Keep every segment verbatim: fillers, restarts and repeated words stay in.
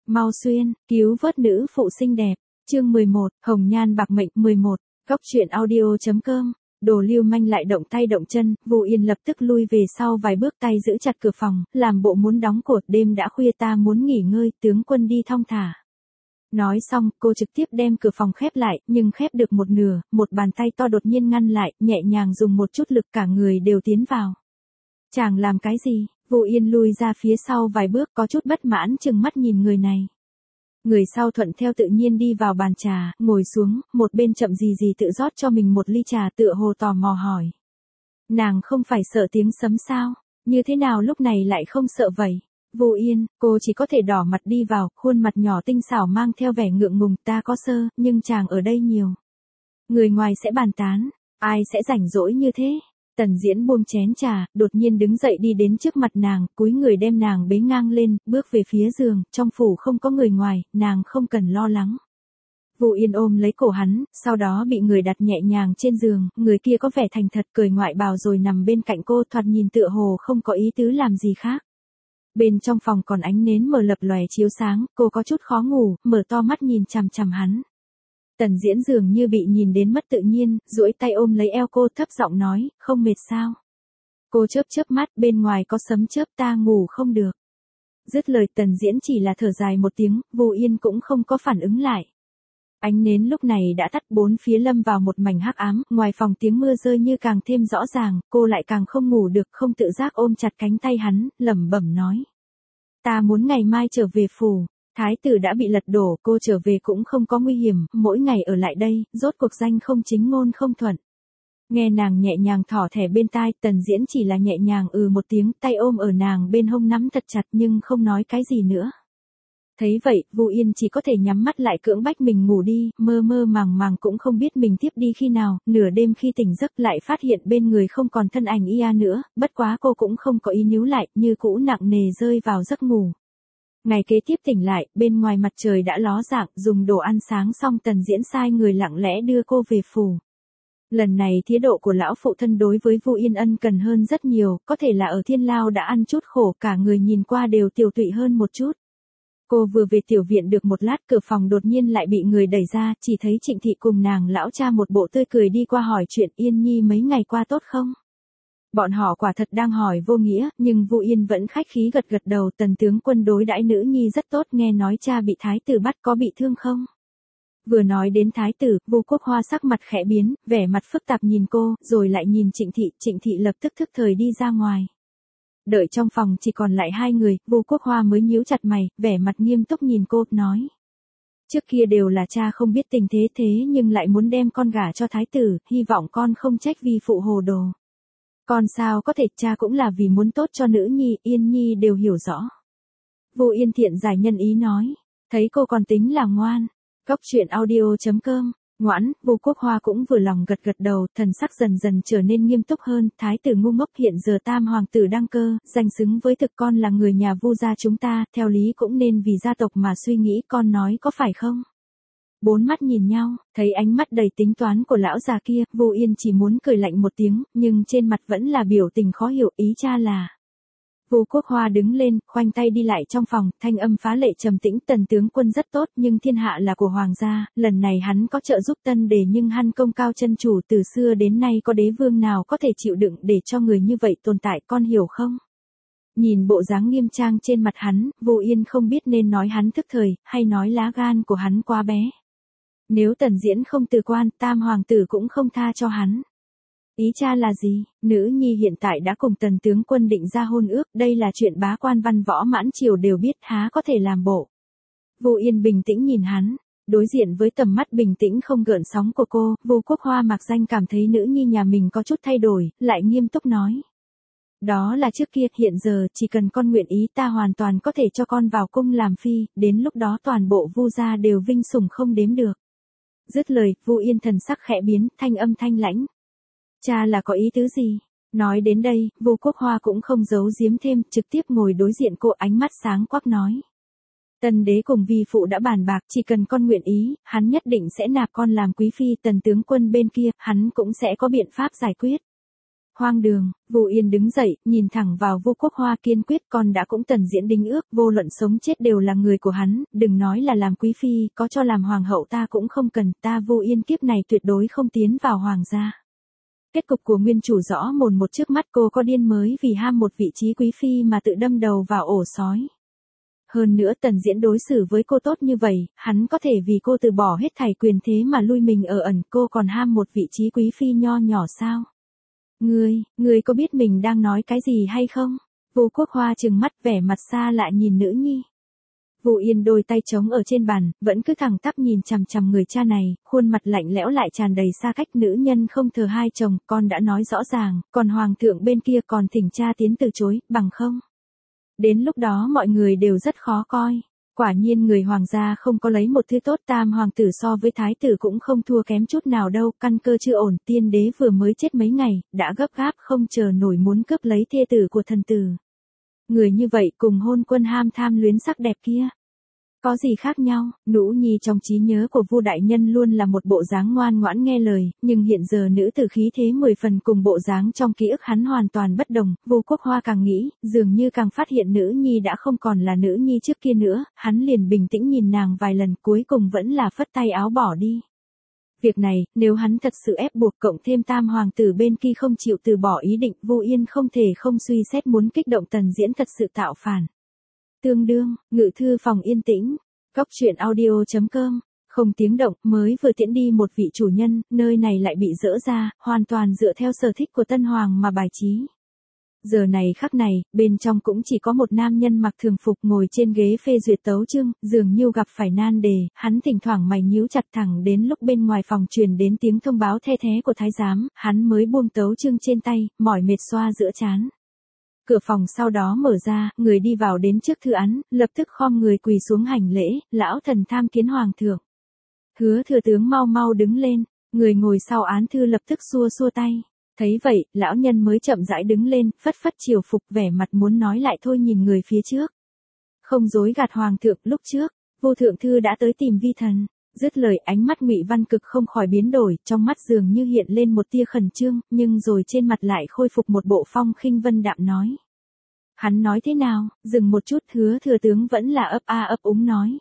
Mau xuyên, cứu vớt nữ phụ xinh đẹp. Chương mười một, Hồng Nhan bạc mệnh. mười một, Góc truyện audio.com. Đồ lưu manh lại động tay động chân, Vu Yên lập tức lui về sau vài bước, tay giữ chặt cửa phòng, làm bộ muốn đóng cửa. Đêm đã khuya, ta muốn nghỉ ngơi, tướng quân đi thong thả. Nói xong, cô trực tiếp đem cửa phòng khép lại, nhưng khép được một nửa, một bàn tay to đột nhiên ngăn lại, nhẹ nhàng dùng một chút lực, cả người đều tiến vào. Chàng làm cái gì? Vu Yên lui ra phía sau vài bước, có chút bất mãn chừng mắt nhìn người này. Người sau thuận theo tự nhiên đi vào bàn trà, ngồi xuống, một bên chậm gì gì tự rót cho mình một ly trà, tựa hồ tò mò hỏi. Nàng không phải sợ tiếng sấm sao? Như thế nào lúc này lại không sợ vậy? Vu Yên, cô chỉ có thể đỏ mặt đi vào, khuôn mặt nhỏ tinh xảo mang theo vẻ ngượng ngùng. Ta có sơ, nhưng chàng ở đây nhiều. Người ngoài sẽ bàn tán, ai sẽ rảnh rỗi như thế? Tần Diễn buông chén trà, đột nhiên đứng dậy đi đến trước mặt nàng, cúi người đem nàng bế ngang lên, bước về phía giường. Trong phủ không có người ngoài, nàng không cần lo lắng. Vu Yên ôm lấy cổ hắn, sau đó bị người đặt nhẹ nhàng trên giường. Người kia có vẻ thành thật, cởi ngoại bào rồi nằm bên cạnh cô, thoạt nhìn tựa hồ không có ý tứ làm gì khác. Bên trong phòng còn ánh nến mờ lập lòe chiếu sáng, cô có chút khó ngủ, mở to mắt nhìn chằm chằm hắn. Tần Diễn dường như bị nhìn đến mất tự nhiên, duỗi tay ôm lấy eo cô, thấp giọng nói, không mệt sao? Cô chớp chớp mắt, bên ngoài có sấm chớp, ta ngủ không được. Dứt lời, Tần Diễn chỉ là thở dài một tiếng, Vu Yên cũng không có phản ứng lại. Ánh nến lúc này đã tắt, bốn phía lâm vào một mảnh hắc ám, ngoài phòng tiếng mưa rơi như càng thêm rõ ràng, cô lại càng không ngủ được, không tự giác ôm chặt cánh tay hắn, lẩm bẩm nói. Ta muốn ngày mai trở về phủ. Thái tử đã bị lật đổ, cô trở về cũng không có nguy hiểm, mỗi ngày ở lại đây, rốt cuộc danh không chính ngôn không thuận. Nghe nàng nhẹ nhàng thỏ thẻ bên tai, Tần Diễn chỉ là nhẹ nhàng ừ một tiếng, tay ôm ở nàng bên hông nắm thật chặt nhưng không nói cái gì nữa. Thấy vậy, Vu Yên chỉ có thể nhắm mắt lại cưỡng bách mình ngủ đi, mơ mơ màng màng cũng không biết mình tiếp đi khi nào, nửa đêm khi tỉnh giấc lại phát hiện bên người không còn thân ảnh Ia nữa, bất quá cô cũng không có ý níu lại, như cũ nặng nề rơi vào giấc ngủ. Ngày kế tiếp tỉnh lại, bên ngoài mặt trời đã ló dạng, dùng đồ ăn sáng xong, Tần Diễn sai người lặng lẽ đưa cô về phủ. Lần này thái độ của lão phụ thân đối với Vu Yên ân cần hơn rất nhiều, có thể là ở thiên lao đã ăn chút khổ, cả người nhìn qua đều tiều tụy hơn một chút. Cô vừa về tiểu viện được một lát, cửa phòng đột nhiên lại bị người đẩy ra, chỉ thấy Trịnh Thị cùng nàng lão cha một bộ tươi cười đi qua hỏi chuyện, Yên Nhi mấy ngày qua tốt không? Bọn họ quả thật đang hỏi vô nghĩa, nhưng Vu Yên vẫn khách khí gật gật đầu. Tần tướng quân đối đãi nữ nhi rất tốt, nghe nói cha bị thái tử bắt, có bị thương không? Vừa nói đến thái tử, Vu Quốc Hoa sắc mặt khẽ biến, vẻ mặt phức tạp nhìn cô, rồi lại nhìn Trịnh Thị, Trịnh Thị lập tức thức thời đi ra ngoài. Đợi trong phòng chỉ còn lại hai người, Vu Quốc Hoa mới nhíu chặt mày, vẻ mặt nghiêm túc nhìn cô, nói. Trước kia đều là cha không biết tình thế thế nhưng lại muốn đem con gả cho thái tử, hy vọng con không trách vì phụ hồ đồ. Con sao có thể, cha cũng là vì muốn tốt cho nữ nhi, Yên Nhi đều hiểu rõ. Vu Yên thiện giải nhân ý nói, thấy cô còn tính là ngoan. Góc truyện audio.com, ngoãn, Vu Quốc Hoa cũng vừa lòng gật gật đầu, thần sắc dần dần trở nên nghiêm túc hơn. Thái tử ngu ngốc, hiện giờ tam hoàng tử đăng cơ, danh xứng với thực, con là người nhà Vu gia chúng ta, theo lý cũng nên vì gia tộc mà suy nghĩ, con nói có phải không? Bốn mắt nhìn nhau, thấy ánh mắt đầy tính toán của lão già kia, Vu Yên chỉ muốn cười lạnh một tiếng, nhưng trên mặt vẫn là biểu tình khó hiểu, ý cha là. Vu Quốc Hoa đứng lên, khoanh tay đi lại trong phòng, thanh âm phá lệ trầm tĩnh, Tần tướng quân rất tốt, nhưng thiên hạ là của hoàng gia, lần này hắn có trợ giúp Tân Đề nhưng hắn công cao chân chủ, từ xưa đến nay có đế vương nào có thể chịu đựng để cho người như vậy tồn tại, con hiểu không? Nhìn bộ dáng nghiêm trang trên mặt hắn, Vu Yên không biết nên nói hắn thức thời, hay nói lá gan của hắn quá bé. Nếu Tần Diễn không từ quan, tam hoàng tử cũng không tha cho hắn. Ý cha là gì? Nữ nhi hiện tại đã cùng Tần tướng quân định ra hôn ước, đây là chuyện bá quan văn võ mãn triều đều biết, há có thể làm bộ. Vu Yên bình tĩnh nhìn hắn, đối diện với tầm mắt bình tĩnh không gợn sóng của cô, Vu Quốc Hoa mặc danh cảm thấy nữ nhi nhà mình có chút thay đổi, lại nghiêm túc nói. Đó là trước kia, hiện giờ chỉ cần con nguyện ý, ta hoàn toàn có thể cho con vào cung làm phi, đến lúc đó toàn bộ Vu gia đều vinh sủng không đếm được. Dứt lời, Vu Yên thần sắc khẽ biến, thanh âm thanh lãnh. Cha là có ý tứ gì? Nói đến đây, Vu Quốc Hoa cũng không giấu giếm thêm, trực tiếp ngồi đối diện cô, ánh mắt sáng quắc nói. Tần đế cùng vi phụ đã bàn bạc, chỉ cần con nguyện ý, hắn nhất định sẽ nạp con làm quý phi. Tần tướng quân bên kia, hắn cũng sẽ có biện pháp giải quyết. Hoang đường, Vu Yên đứng dậy, nhìn thẳng vào Vu Quốc Hoa kiên quyết, con đã cũng Tần Diễn đính ước, vô luận sống chết đều là người của hắn, đừng nói là làm quý phi, có cho làm hoàng hậu ta cũng không cần, ta Vu Yên kiếp này tuyệt đối không tiến vào hoàng gia. Kết cục của nguyên chủ rõ mồn một trước mắt, cô có điên mới vì ham một vị trí quý phi mà tự đâm đầu vào ổ sói. Hơn nữa Tần Diễn đối xử với cô tốt như vậy, hắn có thể vì cô từ bỏ hết thảy quyền thế mà lui mình ở ẩn, cô còn ham một vị trí quý phi nho nhỏ sao? Ngươi, ngươi có biết mình đang nói cái gì hay không? Vu Quốc Hoa trừng mắt vẻ mặt xa lạ nhìn nữ nhi. Vu Yên đôi tay trống ở trên bàn, vẫn cứ thẳng tắp nhìn chằm chằm người cha này, khuôn mặt lạnh lẽo lại tràn đầy xa cách. Nữ nhân không thờ hai chồng, con đã nói rõ ràng, còn hoàng thượng bên kia còn thỉnh cha tiến từ chối, bằng không. Đến lúc đó mọi người đều rất khó coi. Quả nhiên người hoàng gia không có lấy một thứ tốt, tam hoàng tử so với thái tử cũng không thua kém chút nào đâu, căn cơ chưa ổn, tiên đế vừa mới chết mấy ngày, đã gấp gáp không chờ nổi muốn cướp lấy thê tử của thần tử. Người như vậy cùng hôn quân ham tham luyến sắc đẹp kia. Có gì khác nhau? Nữ nhi trong trí nhớ của Vu đại nhân luôn là một bộ dáng ngoan ngoãn nghe lời, nhưng hiện giờ nữ tử khí thế mười phần cùng bộ dáng trong ký ức hắn hoàn toàn bất đồng. Vu Quốc Hoa càng nghĩ, dường như càng phát hiện nữ nhi đã không còn là nữ nhi trước kia nữa, hắn liền bình tĩnh nhìn nàng vài lần, cuối cùng vẫn là phất tay áo bỏ đi. Việc này, nếu hắn thật sự ép buộc, cộng thêm tam hoàng tử bên kia không chịu từ bỏ ý định, Vu Yên không thể không suy xét muốn kích động Tần Diễn thật sự tạo phản. Tương đương, ngự thư phòng yên tĩnh, góc truyện audio chấm com, không tiếng động, mới vừa tiễn đi một vị chủ nhân, nơi này lại bị dỡ ra, hoàn toàn dựa theo sở thích của Tân Hoàng mà bài trí. Giờ này khắc này, bên trong cũng chỉ có một nam nhân mặc thường phục ngồi trên ghế phê duyệt tấu chương, dường như gặp phải nan đề, hắn thỉnh thoảng mày nhíu chặt thẳng đến lúc bên ngoài phòng truyền đến tiếng thông báo the thé của thái giám, hắn mới buông tấu chương trên tay, mỏi mệt xoa giữa trán. Cửa phòng sau đó mở ra, người đi vào đến trước thư án, lập tức khom người quỳ xuống hành lễ, lão thần tham kiến hoàng thượng. Hứa thừa tướng mau mau đứng lên, người ngồi sau án thư lập tức xua xua tay. Thấy vậy, lão nhân mới chậm rãi đứng lên, phất phất triều phục, vẻ mặt muốn nói lại thôi nhìn người phía trước. Không dối gạt hoàng thượng, lúc trước, Vô thượng thư đã tới tìm vi thần. Dứt lời, ánh mắt Ngụy Văn Cực không khỏi biến đổi, trong mắt dường như hiện lên một tia khẩn trương, nhưng rồi trên mặt lại khôi phục một bộ phong khinh vân đạm nói. Hắn nói thế nào? Dừng một chút, hứa thừa tướng vẫn là ấp a ấp úng nói.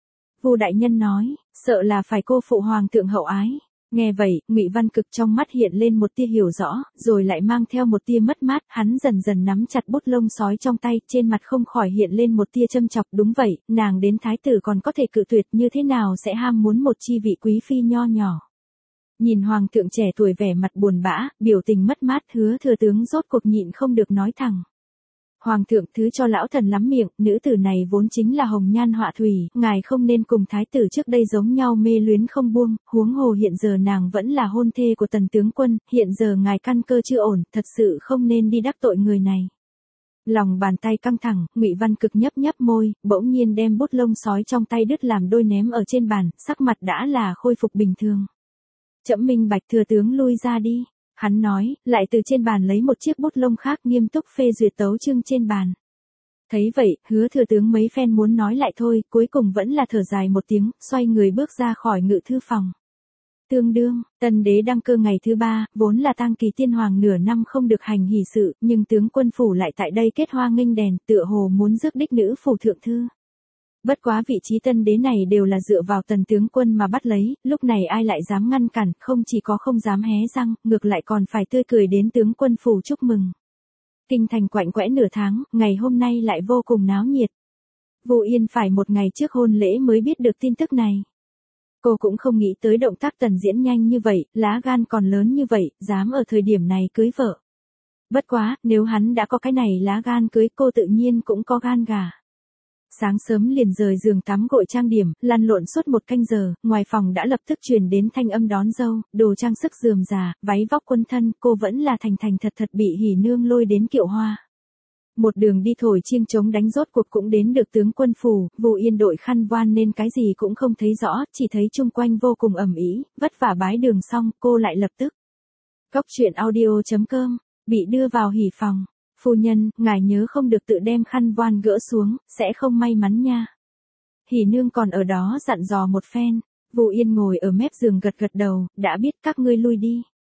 Vu đại nhân nói, sợ là phải cô phụ hoàng thượng hậu ái. Nghe vậy, Ngụy Văn Cực trong mắt hiện lên một tia hiểu rõ, rồi lại mang theo một tia mất mát, hắn dần dần nắm chặt bút lông sói trong tay, trên mặt không khỏi hiện lên một tia châm chọc. Đúng vậy, nàng đến thái tử còn có thể cự tuyệt, như thế nào sẽ ham muốn một chi vị quý phi nho nhỏ. Nhìn hoàng thượng trẻ tuổi vẻ mặt buồn bã, biểu tình mất mát, hứa thừa tướng rốt cuộc nhịn không được nói thẳng. Hoàng thượng thứ cho lão thần lắm miệng, nữ tử này vốn chính là hồng nhan họa thủy, ngài không nên cùng thái tử trước đây giống nhau mê luyến không buông, huống hồ hiện giờ nàng vẫn là hôn thê của tần tướng quân, hiện giờ ngài căn cơ chưa ổn, thật sự không nên đi đắc tội người này. Lòng bàn tay căng thẳng, Ngụy Văn Cực nhấp nhấp môi, bỗng nhiên đem bút lông sói trong tay đứt làm đôi ném ở trên bàn, sắc mặt đã là khôi phục bình thường. Trẫm minh bạch, thừa tướng lui ra đi. Hắn nói, lại từ trên bàn lấy một chiếc bút lông khác nghiêm túc phê duyệt tấu chương trên bàn. Thấy vậy, hứa thừa tướng mấy phen muốn nói lại thôi, cuối cùng vẫn là thở dài một tiếng, xoay người bước ra khỏi ngự thư phòng. Tương đương, tần đế đăng cơ ngày thứ ba, vốn là tang kỳ tiên hoàng nửa năm không được hành hỷ sự, nhưng tướng quân phủ lại tại đây kết hoa nghênh đèn, tựa hồ muốn rước đích nữ phủ thượng thư. Bất quá vị trí tân đế này đều là dựa vào tần tướng quân mà bắt lấy, lúc này ai lại dám ngăn cản, không chỉ có không dám hé răng, ngược lại còn phải tươi cười đến tướng quân phủ chúc mừng. Kinh thành quạnh quẽ nửa tháng, ngày hôm nay lại vô cùng náo nhiệt. Vu Yên phải một ngày trước hôn lễ mới biết được tin tức này. Cô cũng không nghĩ tới động tác Tần Diễn nhanh như vậy, lá gan còn lớn như vậy, dám ở thời điểm này cưới vợ. Bất quá, nếu hắn đã có cái này lá gan cưới, cô tự nhiên cũng có gan gà. Sáng sớm liền rời giường tắm gội trang điểm, lăn lộn suốt một canh giờ, ngoài phòng đã lập tức truyền đến thanh âm đón dâu, đồ trang sức rườm rà, váy vóc quân thân, cô vẫn là thành thành thật thật bị hỉ nương lôi đến kiệu hoa. Một đường đi thổi chiêng trống đánh, rốt cuộc cũng đến được tướng quân phủ, Vu Yên đội khăn voan nên cái gì cũng không thấy rõ, chỉ thấy chung quanh vô cùng ầm ĩ, vất vả bái đường xong, cô lại lập tức. Góc truyện audio chấm com, bị đưa vào hỉ phòng. Phu nhân, ngài nhớ không được tự đem khăn voan gỡ xuống, sẽ không may mắn nha. Hỉ nương còn ở đó dặn dò một phen. Vu Yên ngồi ở mép giường gật gật đầu, đã biết, các ngươi lui đi.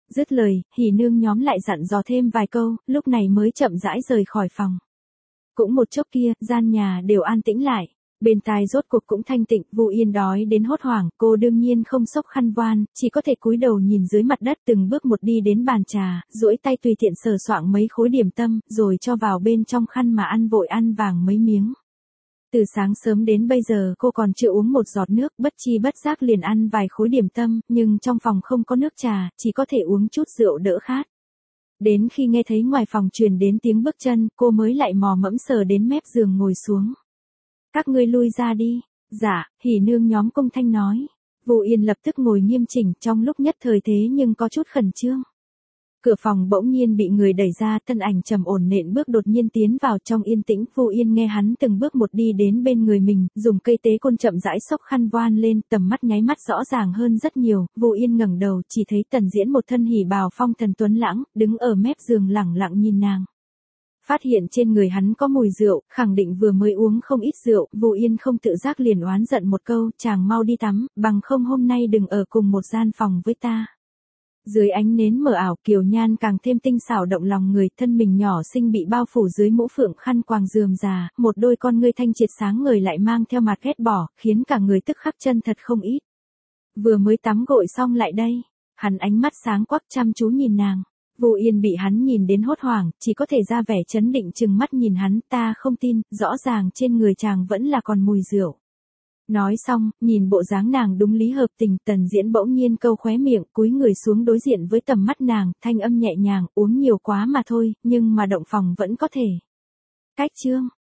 Dứt lời, hỉ nương nhóm lại dặn dò thêm vài câu, lúc này mới chậm rãi rời khỏi phòng. Cũng một chốc kia, gian nhà đều an tĩnh lại. Bên tai rốt cuộc cũng thanh tịnh, Vu Yên đói đến hốt hoảng, cô đương nhiên không xốc khăn voan, chỉ có thể cúi đầu nhìn dưới mặt đất từng bước một đi đến bàn trà, duỗi tay tùy tiện sờ soạng mấy khối điểm tâm, rồi cho vào bên trong khăn mà ăn vội ăn vàng mấy miếng. Từ sáng sớm đến bây giờ cô còn chưa uống một giọt nước, bất chi bất giác liền ăn vài khối điểm tâm, nhưng trong phòng không có nước trà, chỉ có thể uống chút rượu đỡ khát. Đến khi nghe thấy ngoài phòng truyền đến tiếng bước chân, cô mới lại mò mẫm sờ đến mép giường ngồi xuống. Các ngươi lui ra đi. Dạ, hỉ nương nhóm công thanh nói. Vu Yên lập tức ngồi nghiêm chỉnh, trong lúc nhất thời thế nhưng có chút khẩn trương. Cửa phòng bỗng nhiên bị người đẩy ra, thân ảnh trầm ổn nện bước đột nhiên tiến vào trong yên tĩnh. Vu Yên nghe hắn từng bước một đi đến bên người mình, dùng cây tế côn chậm rãi xốc khăn voan lên, tầm mắt nháy mắt rõ ràng hơn rất nhiều. Vu Yên ngẩng đầu, chỉ thấy Tần Diễn một thân hỉ bào phong thần tuấn lãng, đứng ở mép giường lẳng lặng nhìn nàng. Phát hiện trên người hắn có mùi rượu, khẳng định vừa mới uống không ít rượu, Vu Yên không tự giác liền oán giận một câu, chàng mau đi tắm, bằng không hôm nay đừng ở cùng một gian phòng với ta. Dưới ánh nến mờ ảo, Kiều Nhan càng thêm tinh xảo động lòng người, thân mình nhỏ xinh bị bao phủ dưới mũ phượng khăn quàng rườm rà, một đôi con ngươi thanh triệt sáng ngời lại mang theo mặt ghét bỏ, khiến cả người tức khắc chân thật không ít. Vừa mới tắm gội xong lại đây, hắn ánh mắt sáng quắc chăm chú nhìn nàng. Vu Yên bị hắn nhìn đến hốt hoảng, chỉ có thể ra vẻ chấn định trừng mắt nhìn hắn, ta không tin, rõ ràng trên người chàng vẫn là còn mùi rượu. Nói xong, nhìn bộ dáng nàng đúng lý hợp tình, Tần Diễn bỗng nhiên câu khóe miệng, cúi người xuống đối diện với tầm mắt nàng, thanh âm nhẹ nhàng, uống nhiều quá mà thôi, nhưng mà động phòng vẫn có thể. Cách chương